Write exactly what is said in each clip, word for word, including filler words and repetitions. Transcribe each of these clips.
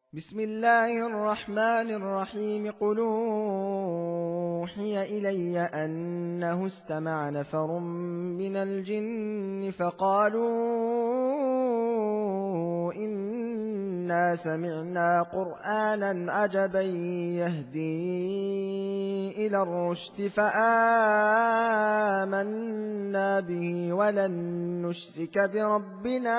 بسم الله الرحمن الرحيم قل أوحي إلي أنه استمع نفر من الجن فقالوا إنا سمعنا قرآنا عجبا يهدي إلى الرشد فآمنا به ولن نشرك بربنا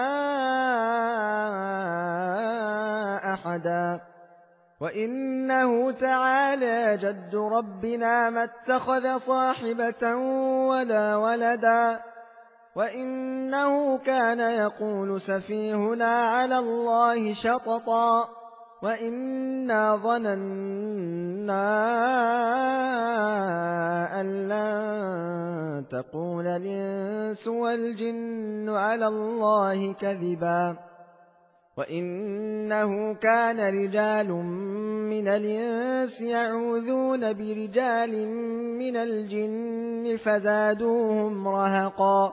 أحدا وإنه تعالى جد ربنا ما اتخذ صاحبة ولا ولدا وإنه كان يقول سفيهنا على الله شططا وإنا ظننا أن لن تقول الإنس والجن على الله كذبا وإنه كان رجال من الإنس يعوذون برجال من الجن فزادوهم رهقا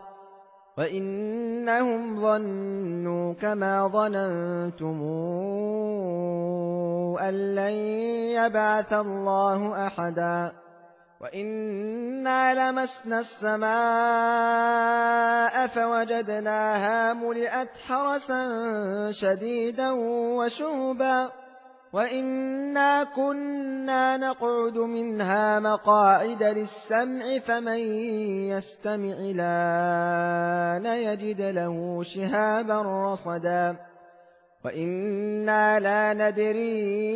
وإنهم ظنوا كما ظننتم أن لن يبعث الله أحدا وإنا لمسنا السماء فوجدناها ملئت حرسا شديدا وشهبا وإنا كنا نقعد منها مقاعد للسمع فمن يستمع الآن يجد له شهابا رصدا وإنا لا ندري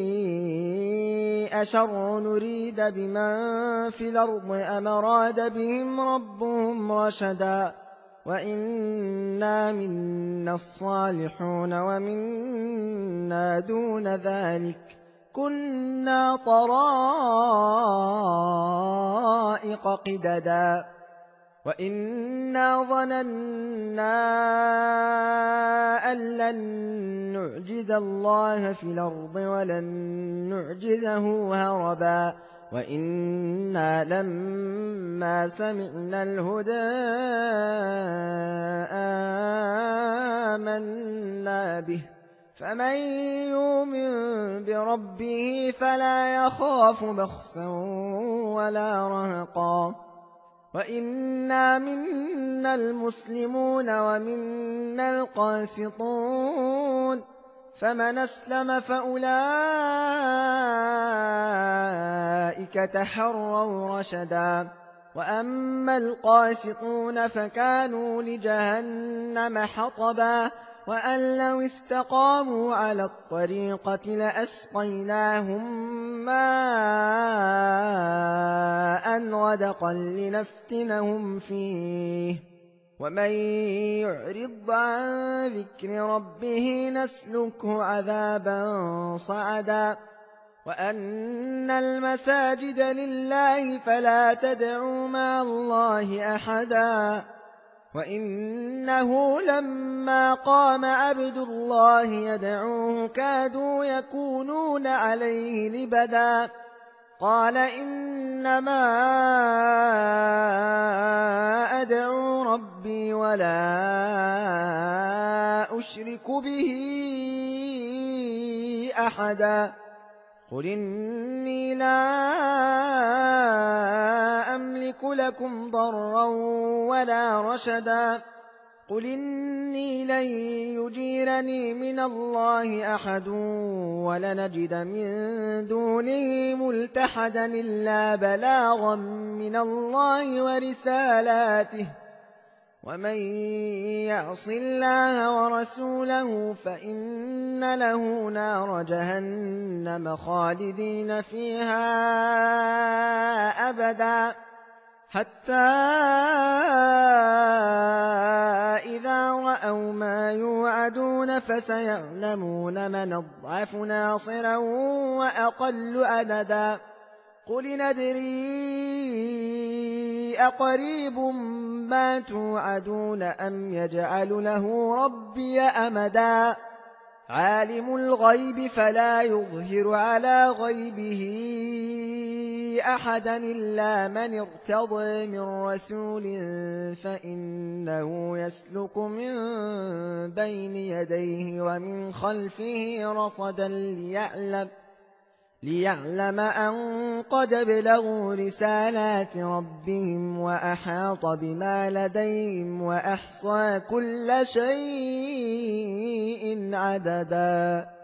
أشر نريد بمن في الأرض أم أراد بهم ربهم رشدا وإنا منا الصالحون ومنا دون ذلك كنا طرائق قددا وإنا ظننا أن لن نعجز الله في الأرض ولن نعجزه هربا وإنا لما سمعنا الهدى آمنا به فمن يؤمن بربه فلا يخاف بخسا ولا رهقا وإنا منا المسلمون ومنا القاسطون فمن أسلم فأولئك تحروا رشدا وأما القاسطون فكانوا لجهنم حطبا وأن لو استقاموا على الطريقة لأسقيناهم ماء غدقا لنفتنهم فيه ومن يعرض عن ذكر ربه نسلكه عذابا صعدا وأن المساجد لله فلا تدعوا مع الله أحدا وإنه لما قام عبد الله يدعوه كادوا يكونون عليه لبدا قال إنما أدعو ربي ولا أشرك به أحدا قل إني لا أملك لكم ضرا ولا رشدا قل إني لن يجيرني من الله أحد ولنجد من دونه ملتحدا إلا بلاغا من الله ورسالاته ومن يعص الله ورسوله فإن له نار جهنم خالدين فيها أبدا حتى إذا رأوا ما يوعدون فسيعلمون من أضعف ناصرا وأقل عددا قل ندري أقريب ما توعدون أم يجعل له ربي أمدا عالم الغيب فلا يظهر على غيبه أحدا إلا من ارتضى من رسول فإنه يسلك من بين يديه ومن خلفه رصدا ليعلم, ليعلم أن قد بلغوا رسالات ربهم وأحاط بما لديهم وأحصى كل شيء عددا.